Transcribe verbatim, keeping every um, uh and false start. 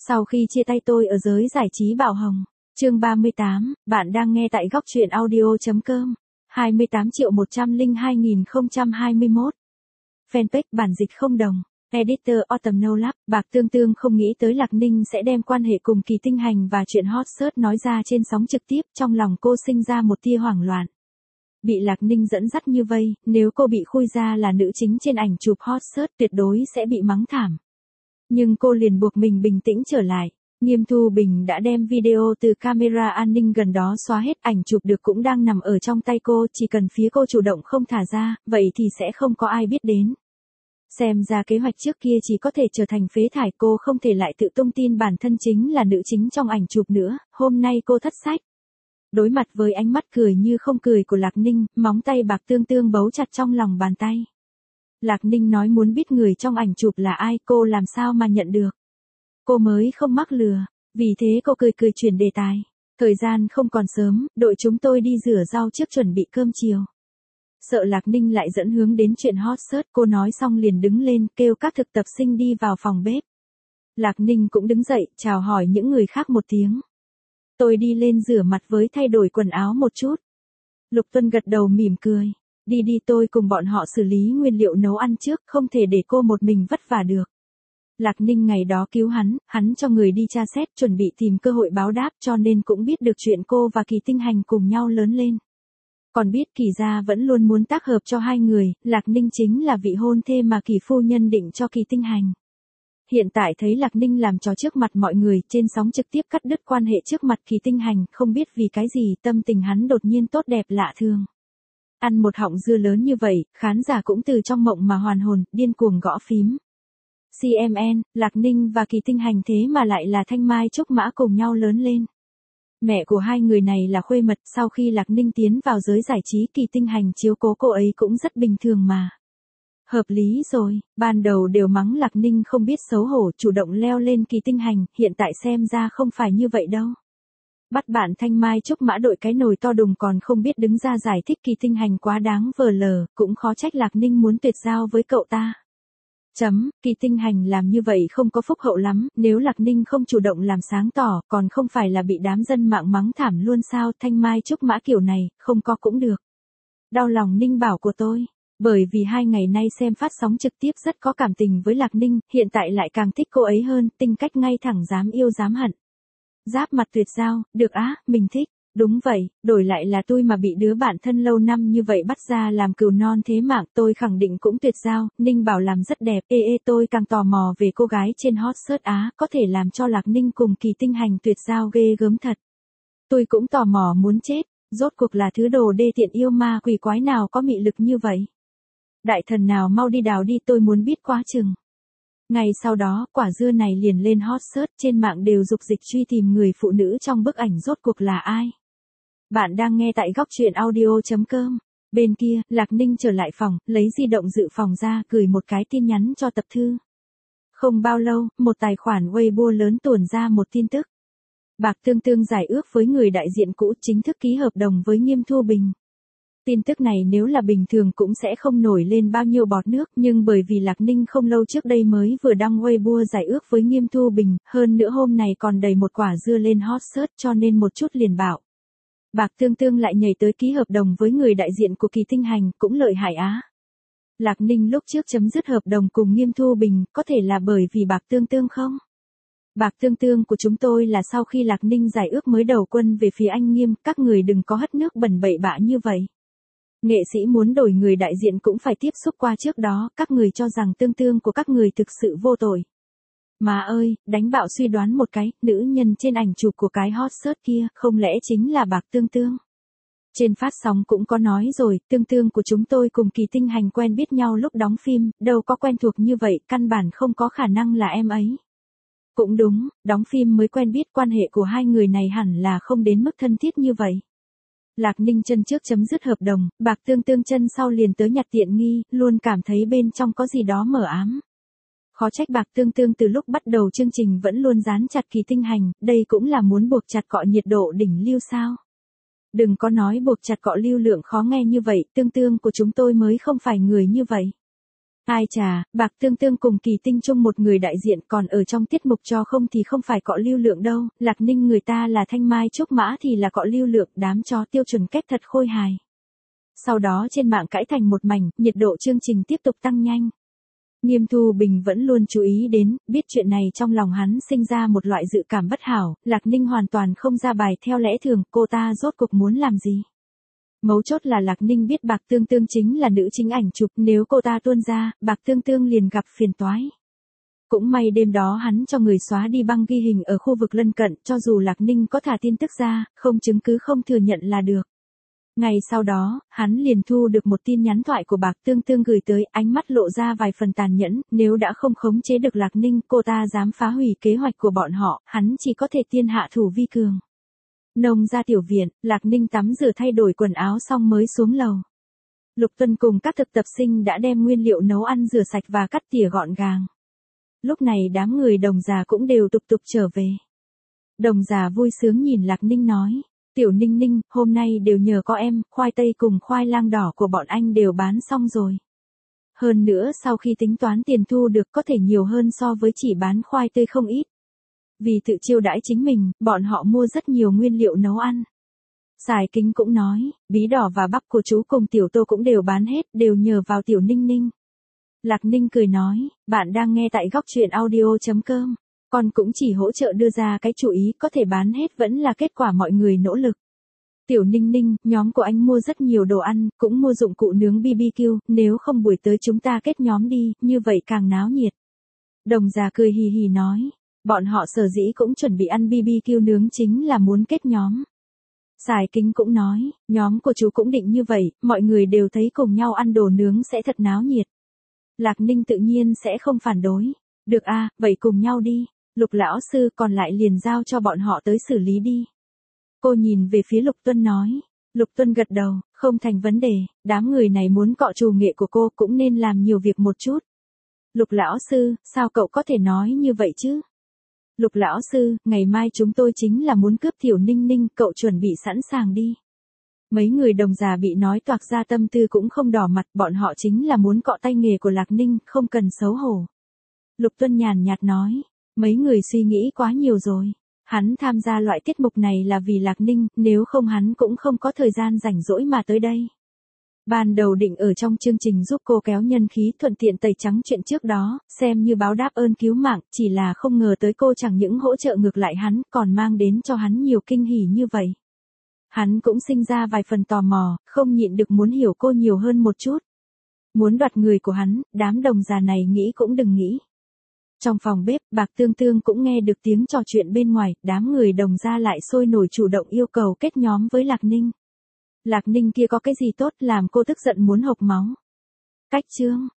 Sau khi chia tay tôi ở giới giải trí Bảo Hồng. Chương ba mươi tám, bạn đang nghe tại góc truyện audio.com. hai mươi tám triệu một trăm lẻ hai nghìn không trăm hai mươi mốt. Fanpage bản dịch không đồng. Editor Autumn No Lab. Bạc Tương Tương không nghĩ tới Lạc Ninh sẽ đem quan hệ cùng Kỳ Tinh Hành và chuyện hot search nói ra trên sóng trực tiếp, trong lòng cô sinh ra một tia hoảng loạn. Bị Lạc Ninh dẫn dắt như vây, nếu cô bị khui ra là nữ chính trên ảnh chụp hot search tuyệt đối sẽ bị mắng thảm. Nhưng cô liền buộc mình bình tĩnh trở lại. Nghiêm Thu Bình đã đem video từ camera an ninh gần đó xóa hết, ảnh chụp được cũng đang nằm ở trong tay cô, chỉ cần phía cô chủ động không thả ra, vậy thì sẽ không có ai biết đến. Xem ra kế hoạch trước kia chỉ có thể trở thành phế thải, cô không thể lại tự tung tin bản thân chính là nữ chính trong ảnh chụp nữa, hôm nay cô thất sách. Đối mặt với ánh mắt cười như không cười của Lạc Ninh, móng tay Bạc Tương Tương bấu chặt trong lòng bàn tay. Lạc Ninh nói muốn biết người trong ảnh chụp là ai, cô làm sao mà nhận được. Cô mới không mắc lừa, vì thế cô cười cười chuyển đề tài. Thời gian không còn sớm, đội chúng tôi đi rửa rau trước chuẩn bị cơm chiều. Sợ Lạc Ninh lại dẫn hướng đến chuyện hot search, cô nói xong liền đứng lên kêu các thực tập sinh đi vào phòng bếp. Lạc Ninh cũng đứng dậy, chào hỏi những người khác một tiếng. Tôi đi lên rửa mặt với thay đổi quần áo một chút. Lục Tuân gật đầu mỉm cười. Đi đi, tôi cùng bọn họ xử lý nguyên liệu nấu ăn trước, không thể để cô một mình vất vả được. Lạc Ninh ngày đó cứu hắn, hắn cho người đi tra xét, chuẩn bị tìm cơ hội báo đáp, cho nên cũng biết được chuyện cô và Kỳ Tinh Hành cùng nhau lớn lên. Còn biết Kỳ gia vẫn luôn muốn tác hợp cho hai người, Lạc Ninh chính là vị hôn thê mà Kỳ phu nhân định cho Kỳ Tinh Hành. Hiện tại thấy Lạc Ninh làm trò trước mặt mọi người, trên sóng trực tiếp cắt đứt quan hệ trước mặt Kỳ Tinh Hành, không biết vì cái gì tâm tình hắn đột nhiên tốt đẹp lạ thường. Ăn một họng dưa lớn như vậy, khán giả cũng từ trong mộng mà hoàn hồn, điên cuồng gõ phím. xê em en, Lạc Ninh và Kỳ Tinh Hành thế mà lại là Thanh Mai Trúc Mã cùng nhau lớn lên. Mẹ của hai người này là khuê mật, sau khi Lạc Ninh tiến vào giới giải trí, Kỳ Tinh Hành chiếu cố cô ấy cũng rất bình thường mà. Hợp lý rồi, ban đầu đều mắng Lạc Ninh không biết xấu hổ, chủ động leo lên Kỳ Tinh Hành, hiện tại xem ra không phải như vậy đâu. Bắt bạn Thanh Mai Trúc Mã đội cái nồi to đùng còn không biết đứng ra giải thích Kỳ Tinh Hành quá đáng vờ lờ, cũng khó trách Lạc Ninh muốn tuyệt giao với cậu ta. Chấm, Kỳ Tinh Hành làm như vậy không có phúc hậu lắm, nếu Lạc Ninh không chủ động làm sáng tỏ, còn không phải là bị đám dân mạng mắng thảm luôn sao, Thanh Mai Trúc Mã kiểu này, không có cũng được. Đau lòng Ninh Bảo của tôi, bởi vì hai ngày nay xem phát sóng trực tiếp rất có cảm tình với Lạc Ninh, hiện tại lại càng thích cô ấy hơn, tính cách ngay thẳng dám yêu dám hận. Giáp mặt tuyệt giao, được á, mình thích. Đúng vậy, đổi lại là tôi mà bị đứa bạn thân lâu năm như vậy bắt ra làm cừu non thế mạng, tôi khẳng định cũng tuyệt giao. Ninh Bảo làm rất đẹp, ê ê tôi càng tò mò về cô gái trên hot search Á, có thể làm cho Lạc Ninh cùng Kỳ Tinh Hành tuyệt giao ghê gớm thật. Tôi cũng tò mò muốn chết, rốt cuộc là thứ đồ đê tiện yêu ma quỷ quái nào có mị lực như vậy. Đại thần nào mau đi đào đi, tôi muốn biết quá chừng. Ngày sau đó, quả dưa này liền lên hot search, trên mạng đều dục dịch truy tìm người phụ nữ trong bức ảnh rốt cuộc là ai. Bạn đang nghe tại góc truyện audio.com. Bên kia, Lạc Ninh trở lại phòng, lấy di động dự phòng ra, gửi một cái tin nhắn cho Tập Thư. Không bao lâu, một tài khoản Weibo lớn tuồn ra một tin tức. Bạc Tương Tương giải ước với người đại diện cũ, chính thức ký hợp đồng với Nghiêm Thu Bình. Tin tức này nếu là bình thường cũng sẽ không nổi lên bao nhiêu bọt nước, nhưng bởi vì Lạc Ninh không lâu trước đây mới vừa đăng Weibo giải ước với Nghiêm Thu Bình, hơn nữa hôm này còn đầy một quả dưa lên hot search cho nên một chút liền bảo. Bạc Tương Tương lại nhảy tới ký hợp đồng với người đại diện của Kỳ Tinh Hành, cũng lợi hại á. Lạc Ninh lúc trước chấm dứt hợp đồng cùng Nghiêm Thu Bình, có thể là bởi vì Bạc Tương Tương không? Bạc Tương Tương của chúng tôi là sau khi Lạc Ninh giải ước mới đầu quân về phía anh Nghiêm, các người đừng có hất nước bẩn bậy bạ như vậy. Nghệ sĩ muốn đổi người đại diện cũng phải tiếp xúc qua trước đó, các người cho rằng Tương Tương của các người thực sự vô tội. Mà ơi, đánh bạo suy đoán một cái, nữ nhân trên ảnh chụp của cái hot search kia, không lẽ chính là Bạc Tương Tương? Trên phát sóng cũng có nói rồi, Tương Tương của chúng tôi cùng Kỳ Tinh Hành quen biết nhau lúc đóng phim, đâu có quen thuộc như vậy, căn bản không có khả năng là em ấy. Cũng đúng, đóng phim mới quen biết, quan hệ của hai người này hẳn là không đến mức thân thiết như vậy. Lạc Ninh chân trước chấm dứt hợp đồng, Bạc Tương Tương chân sau liền tới nhặt tiện nghi, luôn cảm thấy bên trong có gì đó mờ ám. Khó trách Bạc Tương Tương từ lúc bắt đầu chương trình vẫn luôn dán chặt Kỳ Tinh Hành, đây cũng là muốn buộc chặt cọ nhiệt độ đỉnh lưu sao. Đừng có nói buộc chặt cọ lưu lượng khó nghe như vậy, Tương Tương của chúng tôi mới không phải người như vậy. Ai chà, Bạc Tương Tương cùng Kỳ Tinh chung một người đại diện, còn ở trong tiết mục cho không thì không phải cọ lưu lượng đâu, Lạc Ninh người ta là thanh mai trúc mã thì là cọ lưu lượng, đám chó tiêu chuẩn kép thật khôi hài. Sau đó trên mạng cãi thành một mảnh, nhiệt độ chương trình tiếp tục tăng nhanh. Nghiêm Thu Bình vẫn luôn chú ý đến, biết chuyện này trong lòng hắn sinh ra một loại dự cảm bất hảo, Lạc Ninh hoàn toàn không ra bài theo lẽ thường, cô ta rốt cuộc muốn làm gì. Mấu chốt là Lạc Ninh biết Bạc Tương Tương chính là nữ chính ảnh chụp, nếu cô ta tuôn ra, Bạc Tương Tương liền gặp phiền toái. Cũng may đêm đó hắn cho người xóa đi băng ghi hình ở khu vực lân cận, cho dù Lạc Ninh có thả tin tức ra, không chứng cứ không thừa nhận là được. Ngày sau đó, hắn liền thu được một tin nhắn thoại của Bạc Tương Tương gửi tới, ánh mắt lộ ra vài phần tàn nhẫn, nếu đã không khống chế được Lạc Ninh, cô ta dám phá hủy kế hoạch của bọn họ, hắn chỉ có thể tiên hạ thủ vi cường. Nông ra tiểu viện, Lạc Ninh tắm rửa thay đổi quần áo xong mới xuống lầu. Lục Tuân cùng các thực tập sinh đã đem nguyên liệu nấu ăn rửa sạch và cắt tỉa gọn gàng. Lúc này đám người Đồng già cũng đều tục tục trở về. Đồng già vui sướng nhìn Lạc Ninh nói, Tiểu Ninh Ninh, hôm nay đều nhờ có em, khoai tây cùng khoai lang đỏ của bọn anh đều bán xong rồi. Hơn nữa sau khi tính toán tiền thu được có thể nhiều hơn so với chỉ bán khoai tây không ít. Vì tự chiêu đãi chính mình, bọn họ mua rất nhiều nguyên liệu nấu ăn. Sài Kính cũng nói, bí đỏ và bắp của chú cùng Tiểu Tô cũng đều bán hết, đều nhờ vào Tiểu Ninh Ninh. Lạc Ninh cười nói, bạn đang nghe tại góc truyện audio chấm com. Con cũng chỉ hỗ trợ đưa ra cái chủ ý, có thể bán hết vẫn là kết quả mọi người nỗ lực. Tiểu Ninh Ninh, nhóm của anh mua rất nhiều đồ ăn, cũng mua dụng cụ nướng bê bê kiu, nếu không buổi tới chúng ta kết nhóm đi, như vậy càng náo nhiệt. Đồng già cười hì hì nói, bọn họ sở dĩ cũng chuẩn bị ăn bê bê kiu nướng chính là muốn kết nhóm. Sài Kính cũng nói, nhóm của chú cũng định như vậy, mọi người đều thấy cùng nhau ăn đồ nướng sẽ thật náo nhiệt. Lạc Ninh tự nhiên sẽ không phản đối. Được a, vậy cùng nhau đi. Lục lão sư còn lại liền giao cho bọn họ tới xử lý đi. Cô nhìn về phía Lục Tuân nói. Lục Tuân gật đầu, không thành vấn đề, đám người này muốn cọ trù nghệ của cô cũng nên làm nhiều việc một chút. Lục lão sư, sao cậu có thể nói như vậy chứ? Lục lão sư, ngày mai chúng tôi chính là muốn cướp Tiểu Ninh Ninh, cậu chuẩn bị sẵn sàng đi. Mấy người Đồng già bị nói toạc ra tâm tư cũng không đỏ mặt, bọn họ chính là muốn cọ tay nghề của Lạc Ninh, không cần xấu hổ. Lục Tuân nhàn nhạt nói, mấy người suy nghĩ quá nhiều rồi. Hắn tham gia loại tiết mục này là vì Lạc Ninh, nếu không hắn cũng không có thời gian rảnh rỗi mà tới đây. Ban đầu định ở trong chương trình giúp cô kéo nhân khí thuận tiện tẩy trắng chuyện trước đó, xem như báo đáp ơn cứu mạng, chỉ là không ngờ tới cô chẳng những hỗ trợ ngược lại hắn, còn mang đến cho hắn nhiều kinh hỉ như vậy. Hắn cũng sinh ra vài phần tò mò, không nhịn được muốn hiểu cô nhiều hơn một chút. Muốn đoạt người của hắn, đám Đồng già này nghĩ cũng đừng nghĩ. Trong phòng bếp, Bạc Tương Tương cũng nghe được tiếng trò chuyện bên ngoài, đám người Đồng gia lại sôi nổi chủ động yêu cầu kết nhóm với Lạc Ninh. Lạc Ninh kia có cái gì tốt làm cô tức giận muốn hộc máu. Cách chương